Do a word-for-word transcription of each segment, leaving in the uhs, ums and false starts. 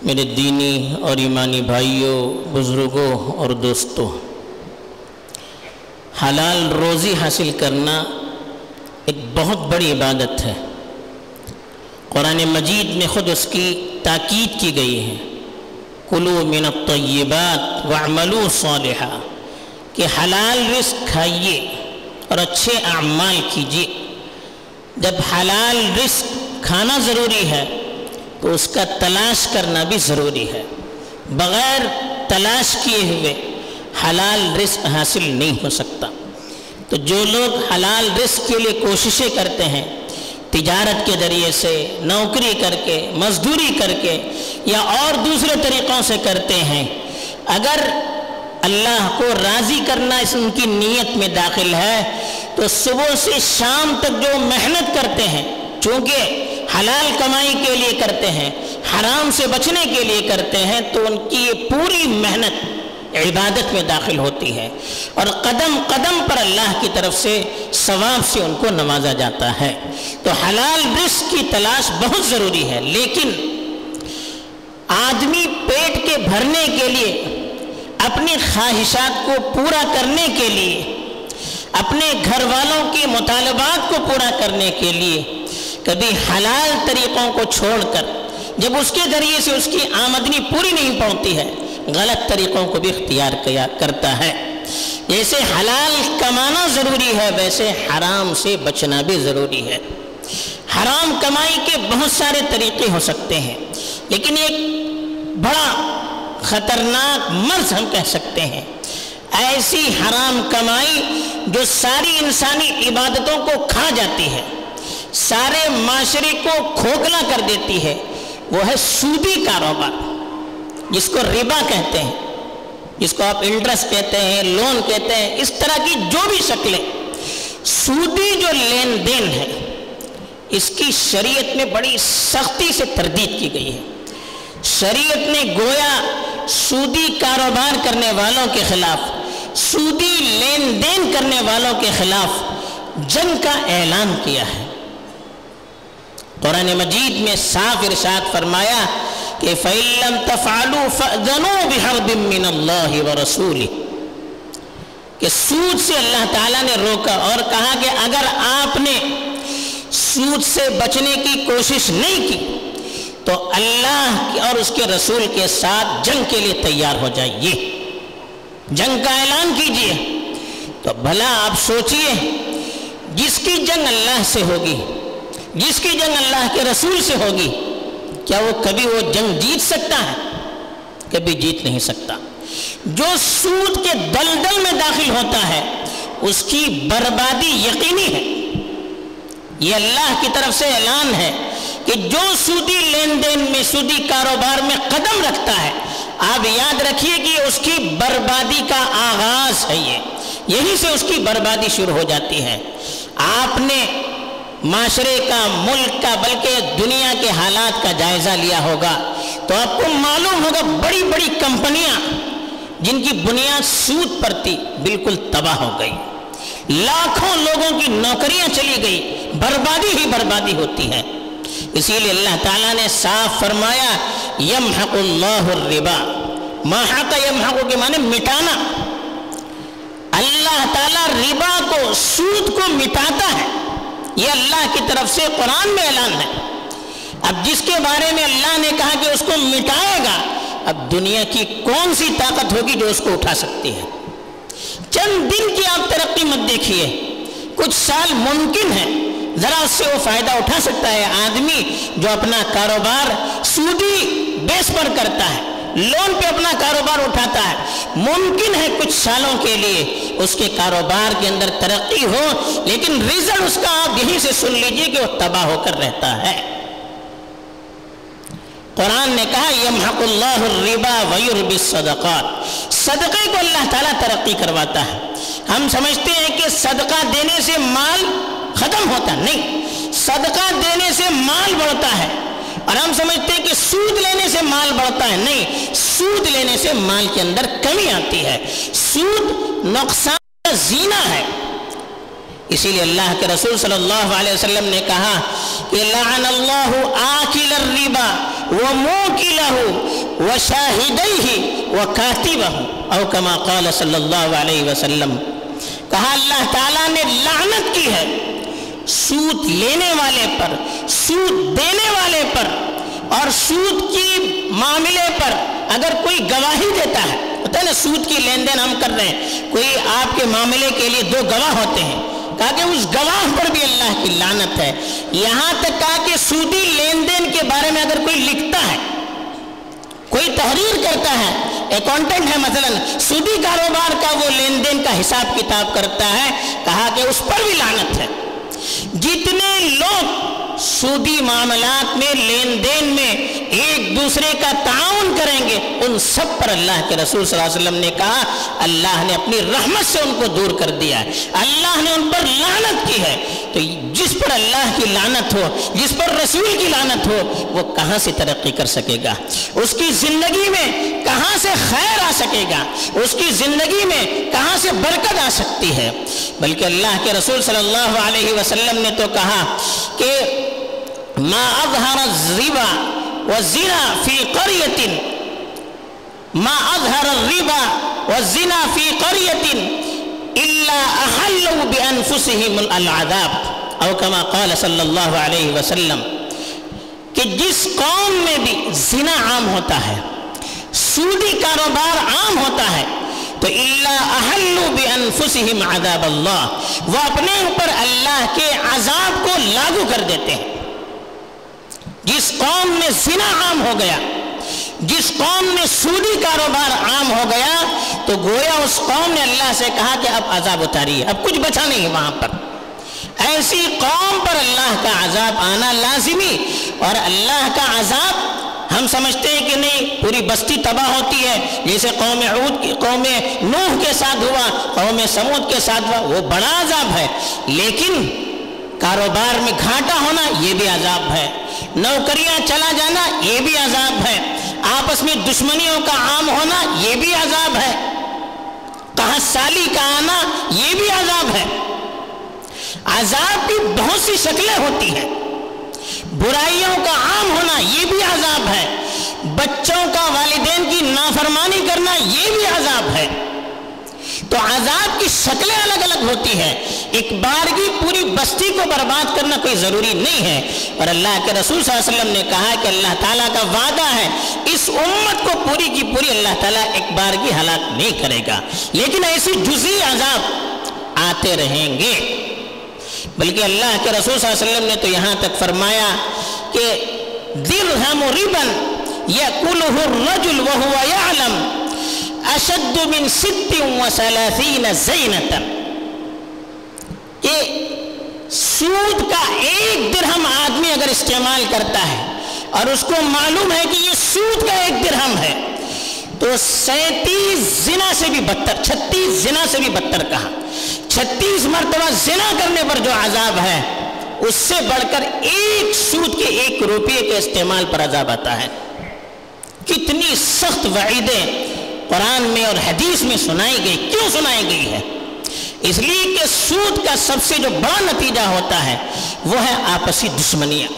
میرے دینی اور ایمانی بھائیوں، بزرگوں اور دوستوں، حلال روزی حاصل کرنا ایک بہت بڑی عبادت ہے۔ قرآن مجید میں خود اس کی تاکید کی گئی ہے، کلوا من الطیبات واعملوا صالحا، کہ حلال رزق کھائیے اور اچھے اعمال کیجیے۔ جب حلال رزق کھانا ضروری ہے تو اس کا تلاش کرنا بھی ضروری ہے۔ بغیر تلاش کیے ہوئے حلال رزق حاصل نہیں ہو سکتا۔ تو جو لوگ حلال رزق کے لیے کوششیں کرتے ہیں، تجارت کے ذریعے سے، نوکری کر کے، مزدوری کر کے یا اور دوسرے طریقوں سے کرتے ہیں، اگر اللہ کو راضی کرنا اس ان کی نیت میں داخل ہے تو صبح سے شام تک جو محنت کرتے ہیں، چونکہ حلال کمائی کے لیے کرتے ہیں، حرام سے بچنے کے لیے کرتے ہیں، تو ان کی یہ پوری محنت عبادت میں داخل ہوتی ہے اور قدم قدم پر اللہ کی طرف سے ثواب سے ان کو نوازا جاتا ہے۔ تو حلال رزق کی تلاش بہت ضروری ہے، لیکن آدمی پیٹ کے بھرنے کے لیے، اپنی خواہشات کو پورا کرنے کے لیے، اپنے گھر والوں کے مطالبات کو پورا کرنے کے لیے کبھی حلال طریقوں کو چھوڑ کر، جب اس کے ذریعے سے اس کی آمدنی پوری نہیں پڑتی ہے، غلط طریقوں کو بھی اختیار کیا کرتا ہے۔ جیسے حلال کمانا ضروری ہے، ویسے حرام سے بچنا بھی ضروری ہے۔ حرام کمائی کے بہت سارے طریقے ہو سکتے ہیں، لیکن ایک بڑا خطرناک مرض ہم کہہ سکتے ہیں، ایسی حرام کمائی جو ساری انسانی عبادتوں کو کھا جاتی ہے، سارے معاشرے کو کھوکھلا کر دیتی ہے، وہ ہے سودی کاروبار، جس کو ربا کہتے ہیں، جس کو آپ انٹرسٹ کہتے ہیں، لون کہتے ہیں، اس طرح کی جو بھی شکلیں، سودی جو لین دین ہے، اس کی شریعت میں بڑی سختی سے تردید کی گئی ہے۔ شریعت نے گویا سودی کاروبار کرنے والوں کے خلاف، سودی لین دین کرنے والوں کے خلاف جنگ کا اعلان کیا ہے۔ قرآن مجید میں صاف ارشاد فرمایا کہ فَإِن لَّمْ تَفْعَلُوا فَأْذَنُوا بِحَرْبٍ مِّنَ اللَّهِ وَرَسُولِهِ، کہ سود سے اللہ تعالیٰ نے روکا اور کہا کہ اگر آپ نے سود سے بچنے کی کوشش نہیں کی تو اللہ اور اس کے رسول کے ساتھ جنگ کے لیے تیار ہو جائیے، جنگ کا اعلان کیجئے۔ تو بھلا آپ سوچئے، جس کی جنگ اللہ سے ہوگی، جس کی جنگ اللہ کے رسول سے ہوگی، کیا وہ کبھی وہ جنگ جیت سکتا ہے؟ کبھی جیت نہیں سکتا۔ جو سود کے دلدل میں داخل ہوتا ہے، اس کی بربادی یقینی ہے۔ یہ اللہ کی طرف سے اعلان ہے کہ جو سودی لین دین میں، سودی کاروبار میں قدم رکھتا ہے، آپ یاد رکھیے کہ اس کی بربادی کا آغاز ہے، یہ یہیں سے اس کی بربادی شروع ہو جاتی ہے۔ آپ نے معاشرے کا، ملک کا، بلکہ دنیا کے حالات کا جائزہ لیا ہوگا تو آپ کو معلوم ہوگا بڑی بڑی کمپنیاں جن کی بنیاد سود پر تھی، بالکل تباہ ہو گئی، لاکھوں لوگوں کی نوکریاں چلی گئی، بربادی ہی بربادی ہوتی ہے۔ اسی لیے اللہ تعالیٰ نے صاف فرمایا یمحق اللہ الربا، محق یمحق کے معنی مٹانا، اللہ تعالیٰ ربا کو، سود کو مٹاتا ہے، یہ اللہ کی طرف سے قرآن میں اعلان ہے۔ اب جس کے بارے میں اللہ نے کہا کہ اس کو مٹائے گا، اب دنیا کی کون سی طاقت ہوگی جو اس کو اٹھا سکتی ہے؟ چند دن کی آپ ترقی مت دیکھیے، کچھ سال ممکن ہے ذرا اس سے وہ فائدہ اٹھا سکتا ہے۔ آدمی جو اپنا کاروبار سودی بیس پر کرتا ہے، لون پہ اپنا کاروبار اٹھاتا ہے، ممکن ہے کچھ سالوں کے لیے اس کے کاروبار کے اندر ترقی ہو، لیکن رزلٹ اس کا آپ یہیں سے سن لیجئے کہ وہ تباہ ہو کر رہتا ہے۔ قرآن نے کہا یمحق اللہ الربا ویربی الصدقات، صدقے کو اللہ تعالیٰ ترقی کرواتا ہے۔ ہم سمجھتے ہیں کہ صدقہ دینے سے مال ختم ہوتا، نہیں، صدقہ دینے سے مال بڑھتا ہے، اور ہم سمجھتے ہیں کہ سود لینے سے مال بڑھتا ہے، نہیں، سود لینے سے مال کے اندر کمی آتی ہے، سود نقصان کا زینہ ہے۔ اسی لیے اللہ کے رسول صلی اللہ علیہ وسلم نے کہا کہ لعن اللہ آکل الربا وموکلہ وشاہدیہ وکاتبہ او کما قال صلی اللہ علیہ وسلم. کہا اللہ تعالیٰ نے لعنت کی ہے سود لینے والے پر، سود دینے والے پر، اور سود کی معاملے پر اگر کوئی گواہی دیتا ہے. ہوتا ہے نا سود کی لین دین ہم کر رہے ہیں، کوئی آپ کے معاملے کے لیے دو گواہ ہوتے ہیں، کہا کہ اس گواہ پر بھی اللہ کی لعنت ہے. یہاں تک کہا کہ سودی لین دین کے بارے میں اگر کوئی لکھتا ہے، کوئی تحریر کرتا ہے، اکاؤنٹنٹ ہے مثلا، سودی کاروبار کا وہ لین دین کا حساب کتاب کرتا ہے، کہا کہ اس پر بھی لعنت ہے. جتنے لوگ سودی معاملات میں لین دین میں ایک دوسرے کا تعاون کریں گے، ان سب پر اللہ کے رسول صلی اللہ علیہ وسلم نے کہا اللہ نے اپنی رحمت سے ان کو دور کر دیا ہے، اللہ نے ان پر لعنت کی ہے. تو جس پر اللہ کی لعنت ہو، جس پر رسول کی لعنت ہو، وہ کہاں سے ترقی کر سکے گا؟ اس کی زندگی میں کہاں سے خیر آ سکے گا؟ اس کی زندگی میں کہاں سے برکت آ سکتی ہے؟ بلکہ اللہ کے رسول صلی اللہ علیہ وسلم نے تو کہا کہ ما اظہر الربا والزنا فی قریۃ ما اظہر الربا والزنا فی قریۃ الا احلوا بانفسهم العذاب او کما قال صلی اللہ علیہ وسلم. کہ جس قوم میں بھی زنا عام ہوتا ہے، سودی کاروبار عام ہوتا ہے، تو الا احلوا بانفسهم عذاب اللہ، وہ اپنے اوپر اللہ کے عذاب کو لاگو کر دیتے ہیں. جس قوم میں زنا عام ہو گیا، جس قوم میں سودی کاروبار عام ہو گیا، تو گویا اس قوم نے اللہ سے کہا کہ اب عذاب اتاریے، اب کچھ بچا نہیں وہاں پر. ایسی قوم پر اللہ کا عذاب آنا لازمی. اور اللہ کا عذاب ہم سمجھتے ہیں کہ نہیں پوری بستی تباہ ہوتی ہے، جیسے قوم عود کی قوم نوح کے ساتھ ہوا، قوم سمود کے ساتھ ہوا، وہ بڑا عذاب ہے. لیکن کاروبار میں گھاٹا ہونا یہ بھی عذاب ہے، نوکریاں چلا جانا یہ بھی عذاب ہے، آپس میں دشمنیوں کا عام ہونا یہ بھی عذاب ہے، قحط سالی کا آنا یہ بھی عذاب ہے. عذاب کی بہت سی شکلیں ہوتی ہیں. برائیوں کا عام ہونا یہ بھی عذاب ہے، بچوں کا والدین کی نافرمانی کرنا یہ بھی عذاب ہے. تو عذاب کی شکلیں الگ الگ ہوتی ہیں. ایک بارگی پوری بستی کو برباد کرنا کوئی ضروری نہیں ہے. اور اللہ کے رسول صلی اللہ علیہ وسلم نے کہا کہ اللہ تعالیٰ کا وعدہ ہے اس امت کو پوری کی پوری اللہ تعالیٰ ایک بارگی ہلاک نہیں کرے گا، لیکن ایسی جزئی عذاب آتے رہیں گے. بلکہ اللہ کے رسول صلی اللہ علیہ وسلم نے تو یہاں تک فرمایا کہ درہم ربا یأکلہ الرجل وہو یعلم اشد من ست و ثلاثین زینتا. کہ سود کا ایک درہم آدمی اگر استعمال کرتا ہے اور اس کو معلوم ہے کہ یہ سود کا ایک درہم ہے، تو سینتیس زنا سے بھی بدتر، چھتیس زنا سے بھی بدتر کہا. چھتیس مرتبہ زنا کرنے پر جو عذاب ہے اس سے بڑھ کر ایک سود کے ایک روپے کے استعمال پر عذاب آتا ہے. کتنی سخت وعیدیں قرآن میں اور حدیث میں سنائی گئی. کیوں سنائی گئی ہے؟ اس لیے کہ سود کا سب سے جو بڑا نتیجہ ہوتا ہے وہ ہے آپسی دشمنیاں.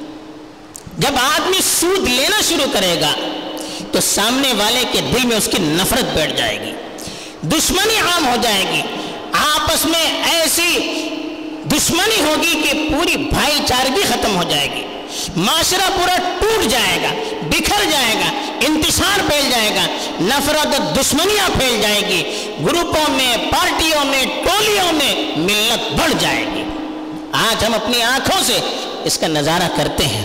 جب آدمی سود لینا شروع کرے گا تو سامنے والے کے دل میں اس کی نفرت بیٹھ جائے گی، دشمنی عام ہو جائے گی، آپس میں ایسی دشمنی ہوگی کہ پوری بھائی چارگی ختم ہو جائے گی، معاشرہ پورا ٹوٹ جائے گا، بکھر جائے گا، انتشار پھیل جائے گا، نفرت اور دشمنیاں پھیل جائے گی، گروپوں میں، پارٹیوں میں، ٹولیوں میں ملت بڑھ جائے گی. آج ہم اپنی آنکھوں سے اس کا نظارہ کرتے ہیں.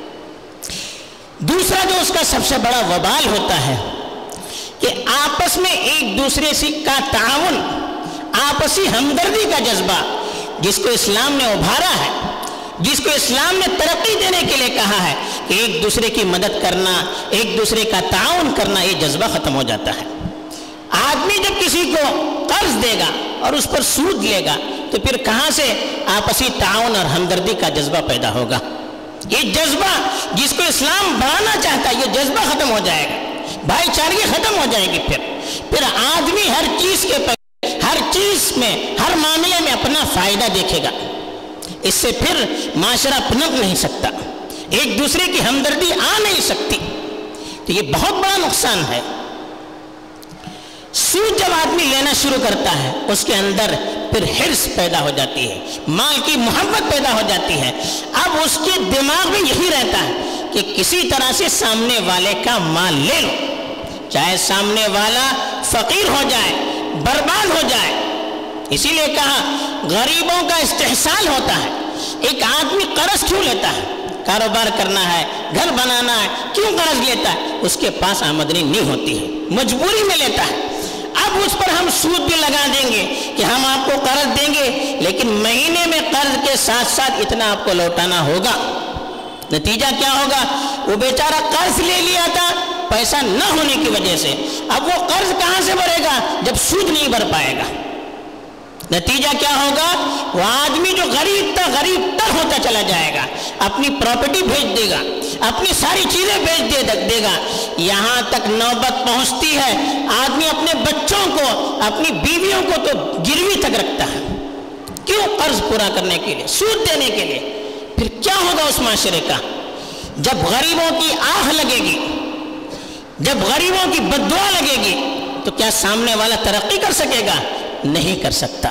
دوسرا جو اس کا سب سے بڑا وبال ہوتا ہے کہ آپس میں ایک دوسرے سے کا تعاون، آپسی ہمدردی کا جذبہ جس کو اسلام نے ابھارا ہے، جس کو اسلام نے ترقی دینے کے لیے کہا ہے کہ ایک دوسرے کی مدد کرنا، ایک دوسرے کا تعاون کرنا، یہ جذبہ ختم ہو جاتا ہے. آدمی جب کسی کو قرض دے گا اور اس پر سود لے گا تو پھر کہاں سے آپسی تعاون اور ہمدردی کا جذبہ پیدا ہوگا؟ یہ جذبہ جس کو اسلام بڑھانا چاہتا ہے یہ جذبہ ختم ہو جائے گا، بھائی چارگی ختم ہو جائے گی. پھر پھر آدمی ہر چیز کے ہر چیز میں، ہر معاملے میں اپنا فائدہ دیکھے گا. اس سے پھر معاشرہ پنپ نہیں سکتا، ایک دوسرے کی ہمدردی آ نہیں سکتی. تو یہ بہت بڑا نقصان ہے۔ سود جب آدمی لینا شروع کرتا ہے اس کے اندر پھر حرص پیدا ہو جاتی ہے، مال کی محبت پیدا ہو جاتی ہے۔ اب اس کے دماغ میں یہی رہتا ہے کہ کسی طرح سے سامنے والے کا مال لے لو، چاہے سامنے والا فقیر ہو جائے، برباد ہو جائے۔ اسی لیے کہا غریبوں کا استحصال ہوتا ہے۔ ایک آدمی قرض کیوں لیتا ہے؟ کاروبار کرنا ہے، گھر بنانا ہے، کیوں قرض لیتا ہے؟ اس کے پاس آمدنی نہیں ہوتی ہے، مجبوری میں لیتا ہے۔ اب اس پر ہم سود بھی لگا دیں گے کہ ہم آپ کو قرض دیں گے، لیکن مہینے میں قرض کے ساتھ ساتھ اتنا آپ کو لوٹانا ہوگا۔ نتیجہ کیا ہوگا؟ وہ بیچارہ قرض لے لیا تھا پیسہ نہ ہونے کی وجہ سے، اب وہ قرض کہاں سے بھرے گا جب سود نہیں بھر پائے گا؟ نتیجہ کیا ہوگا؟ وہ آدمی جو غریب تھا غریب تر ہوتا چلا جائے گا، اپنی پراپرٹی بھیج دے گا، اپنی ساری چیزیں بیچ دے دے گا، یہاں تک نوبت پہنچتی ہے آدمی اپنے بچوں کو، اپنی بیویوں کو تو گروی تک رکھتا ہے۔ کیوں؟ قرض پورا کرنے کے لیے، سود دینے کے لیے۔ پھر کیا ہوگا اس معاشرے کا؟ جب غریبوں کی آہ لگے گی، جب غریبوں کی بددعا لگے گی، تو کیا سامنے والا ترقی کر سکے گا؟ نہیں کر سکتا۔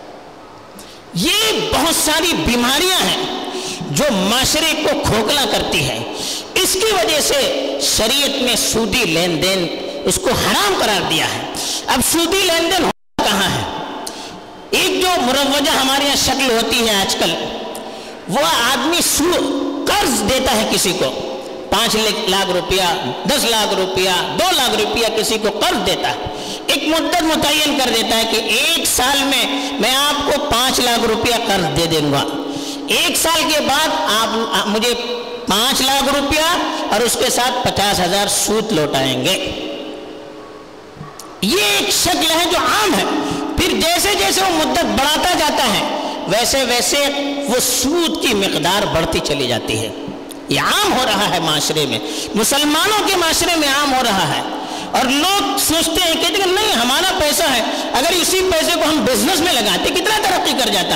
یہ بہت ساری بیماریاں ہیں جو معاشرے کو کھوکھلا کرتی ہے۔ اس کی وجہ سے شریعت میں سودی لین دین اس کو حرام قرار دیا ہے۔ اب سودی لین دین ہوتا کہاں ہے؟ ایک جو مروجہ ہمارے یہاں شکل ہوتی ہے آج کل، وہ آدمی قرض دیتا ہے کسی کو، پانچ لاکھ روپیہ، دس لاکھ روپیہ، دو لاکھ روپیہ کسی کو قرض دیتا ہے، ایک مدت متعین کر دیتا ہے کہ ایک سال میں میں آپ کو پانچ لاکھ روپیہ قرض دے دوں گا، ایک سال کے بعد آپ مجھے پانچ لاکھ روپیہ اور اس کے ساتھ پچاس ہزار سود لوٹائیں گے۔ یہ ایک شکل ہے جو عام ہے۔ پھر جیسے جیسے وہ مدت بڑھاتا جاتا ہے ویسے ویسے وہ سود کی مقدار بڑھتی چلی جاتی ہے۔ یہ عام ہو رہا ہے معاشرے میں، مسلمانوں کے معاشرے میں عام ہو رہا ہے، اور لوگ سوچتے ہیں کہ نہیں ہمارا پیسہ ہے، اگر اسی پیسے کو ہم بزنس میں لگاتے کتنا ترقی کر جاتا۔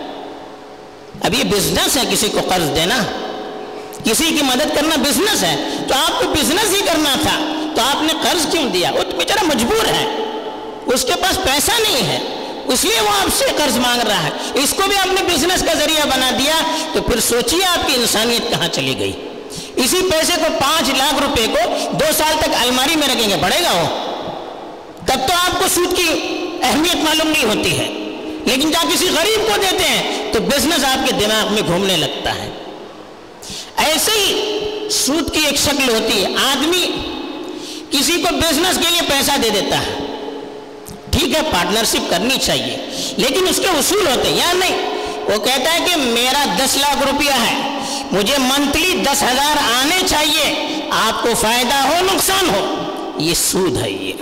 اب یہ بزنس ہے، کسی کو قرض دینا، کسی کی مدد کرنا بزنس ہے، تو آپ کو بزنس ہی کرنا تھا تو آپ نے قرض کیوں دیا؟ وہ تو بیچارہ مجبور ہے، اس کے پاس پیسہ نہیں ہے، اس لیے وہ آپ سے قرض مانگ رہا ہے۔ اس کو بھی آپ نے بزنس کا ذریعہ بنا دیا تو پھر سوچیے آپ کی انسانیت کہاں چلی گئی۔ اسی پیسے کو پانچ لاکھ روپے کو دو سال تک الماری میں رکھیں گے، بڑھے گا وہ؟ تب تو آپ کو سود کی اہمیت معلوم نہیں ہوتی ہے، لیکن جب کسی غریب کو دیتے ہیں تو بزنس آپ کے دماغ میں گھومنے لگتا ہے۔ ایسے ہی سود کی ایک شکل ہوتی ہے، آدمی کسی کو بزنس کے لیے پیسہ دے دیتا ہے، ٹھیک ہے پارٹنرشپ کرنی چاہیے، لیکن اس کے اصول ہوتے ہیں یا نہیں؟ وہ کہتا ہے کہ میرا دس لاکھ روپیہ ہے، مجھے منتھلی دس ہزار آنے چاہیے، آپ کو فائدہ ہو نقصان ہو۔ یہ سود ہے، یہ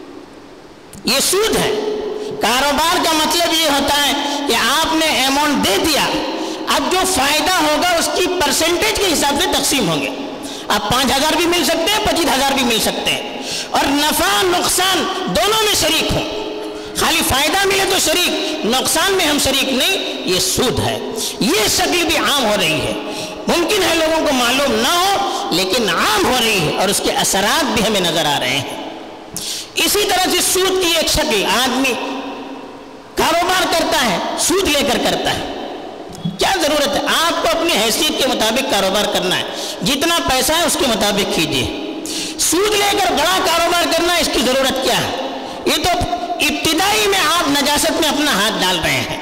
یہ سود ہے۔ کاروبار کا مطلب یہ ہوتا ہے کہ آپ نے اماؤنٹ دے دیا، اب جو فائدہ ہوگا اس کی پرسنٹیج کے حساب سے تقسیم ہوں گے۔ اب پانچ ہزار بھی مل سکتے ہیں، پچیس ہزار بھی مل سکتے ہیں، اور نفع نقصان دونوں میں شریک ہوں۔ خالی فائدہ ملے تو شریک، نقصان میں ہم شریک نہیں، یہ سود ہے۔ یہ شکل بھی عام ہو رہی ہے، ممکن ہے لوگوں کو معلوم نہ ہو لیکن عام ہو رہی ہے، اور اس کے اثرات بھی ہمیں نظر آ رہے ہیں۔ اسی طرح سے سود کی ایک شکل، آدمی کاروبار کرتا ہے سود لے کر کرتا ہے۔ کیا ضرورت ہے؟ آپ کو اپنی حیثیت کے مطابق کاروبار کرنا ہے، جتنا پیسہ ہے اس کے مطابق کیجیے۔ سود لے کر بڑا کاروبار کرنا اس کی ضرورت کیا ہے؟ یہ تو ابتدائی میں آپ نجاست میں اپنا ہاتھ ڈال رہے ہیں۔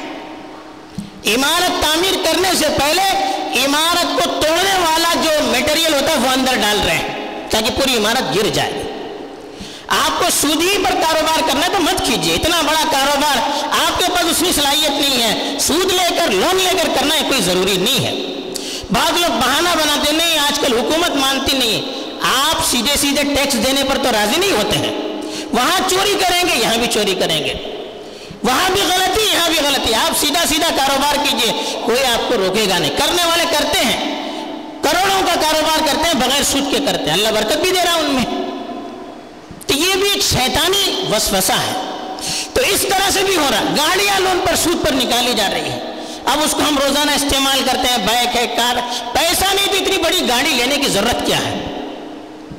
عمارت تعمیر کرنے سے پہلے عمارت کو توڑنے والا جو میٹیریل ہوتا ہے وہ اندر ڈال رہے ہیں تاکہ پوری عمارت گر جائے۔ آپ کو سودی پر کاروبار کرنا ہے تو مت کیجیے، اتنا بڑا کاروبار آپ کے پاس اس کی صلاحیت نہیں ہے، سود لے کر لون لے کر کرنا ہے کوئی ضروری نہیں ہے۔ بعض لوگ بہانہ بناتے نہیں، آج کل حکومت مانتی نہیں ہے، آپ سیدھے سیدھے ٹیکس دینے پر تو راضی نہیں ہوتے ہیں، وہاں چوری کریں گے یہاں بھی چوری کریں گے، وہاں بھی غلطی یہاں بھی غلطی، آپ سیدھا سیدھا کاروبار کیجئے، کوئی آپ کو روکے گا نہیں۔ کرنے والے کرتے ہیں، کروڑوں کا کاروبار کرتے ہیں بغیر سود کے کرتے ہیں، اللہ برکت بھی دے رہا ان میں۔ تو یہ بھی ایک شیطانی وسوسہ ہے۔ تو اس طرح سے بھی ہو رہا، گاڑیاں لون پر سود پر نکالی جا رہی ہیں، اب اس کو ہم روزانہ استعمال کرتے ہیں، بائک ہے، کار، پیسہ نہیں تو اتنی بڑی گاڑی لینے کی ضرورت کیا ہے؟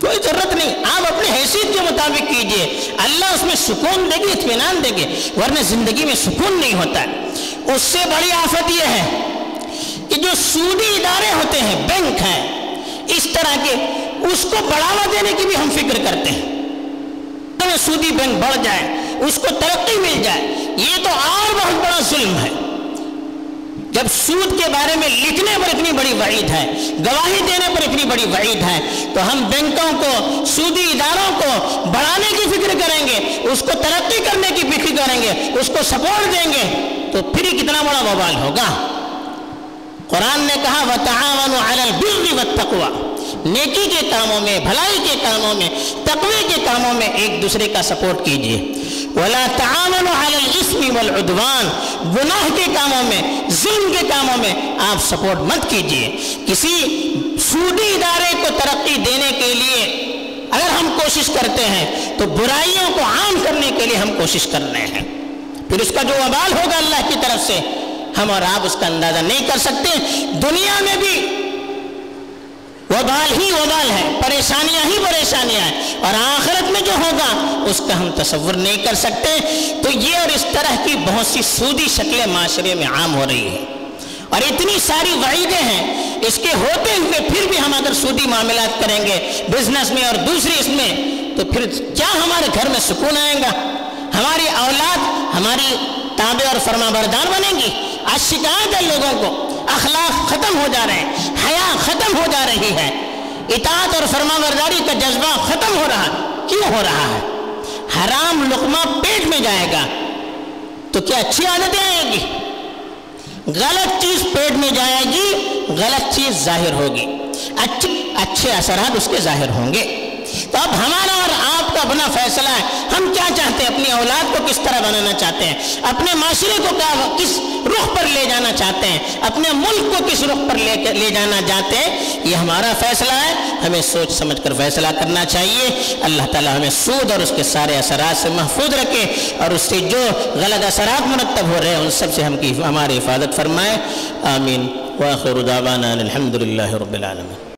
کوئی ضرورت نہیں، آپ اپنی حیثیت کے مطابق کیجئے، اللہ اس میں سکون دے گی، اطمینان دے گی، ورنہ زندگی میں سکون نہیں ہوتا ہے۔ اس سے بڑی آفت یہ ہے کہ جو سودی ادارے ہوتے ہیں، بینک ہیں اس طرح کے، اس کو بڑھاوا دینے کی بھی ہم فکر کرتے ہیں، سودی بینک بڑھ جائے، اس کو ترقی مل جائے، یہ تو اور بہت بڑا ظلم ہے۔ جب سود کے بارے میں لکھنے پر اتنی بڑی وعید ہے، گواہی دینے پر اتنی بڑی وعید ہے، تو ہم بینکوں کو، سودی اداروں کو بڑھانے کی فکر کریں گے، اس کو ترقی کرنے کی فکر کریں گے، اس کو سپورٹ دیں گے، تو پھر کتنا بڑا وبال ہوگا۔ قرآن نے کہا وَتَعَاوَنُوا عَلَى الْبِرِّ وَالتَّقْوَى، نیکی کے کاموں میں، بھلائی کے کاموں میں، تقوی کے کاموں میں ایک دوسرے کا سپورٹ کیجئے۔ وَلَا تَعَاوَنُوا عَلَى الْإِثْمِ وَالْعُدْوَانِ، گناہ کے کاموں میں، ظلم کے کاموں میں آپ سپورٹ مت کیجئے۔ کسی سودی ادارے کو ترقی دینے کے لیے اگر ہم کوشش کرتے ہیں تو برائیوں کو عام کرنے کے لیے ہم کوشش کر رہے ہیں، پھر اس کا جو وبال ہوگا اللہ کی طرف سے ہم اور آپ اس کا اندازہ نہیں کر سکتے۔ دنیا میں بھی وبال ہی وبال ہے، پریشانیاں ہی پریشانیاں ہیں، اور آخرت میں جو ہوگا اس کا ہم تصور نہیں کر سکتے۔ تو یہ اور اس طرح کی بہت سی سودی شکلیں معاشرے میں عام ہو رہی ہیں، اور اتنی ساری وعیدیں ہیں، اس کے ہوتے ہوئے پھر بھی ہم اگر سودی معاملات کریں گے بزنس میں اور دوسری اس میں، تو پھر کیا ہمارے گھر میں سکون آئے گا؟ ہماری اولاد ہماری تابع اور فرما بردار بنے گی؟ آج شکایت ہے لوگوں کو، اخلاق ختم ہو جا رہے ہیں، حیا ختم ہو جا رہی ہے، اطاعت اور فرما برداری کا جذبہ ختم ہو رہا ہے۔ کیوں ہو رہا ہے؟ حرام لقمہ پیٹ میں جائے گا تو کیا اچھی عادتیں آئیں گی؟ غلط چیز پیٹ میں جائے گی، غلط چیز ظاہر ہوگی، اچھے اچھے اثرات اس کے ظاہر ہوں گے۔ تو اب ہمارا اور آپ کا اپنا فیصلہ ہے، ہم کیا چاہتے ہیں، اپنی اولاد کو کس طرح بنانا چاہتے ہیں، اپنے معاشرے کو کیا کس رخ پر لے جانا چاہتے ہیں، اپنے ملک کو کس رخ پر لے لے جانا چاہتے ہیں، یہ ہمارا فیصلہ ہے۔ ہمیں سوچ سمجھ کر فیصلہ کرنا چاہیے۔ اللہ تعالیٰ ہمیں سود اور اس کے سارے اثرات سے محفوظ رکھے، اور اس سے جو غلط اثرات مرتب ہو رہے ہیں ان سب سے ہم کی ہماری حفاظت فرمائے۔ آمین۔ وآخر دعوانا الحمد للہ رب العالمین۔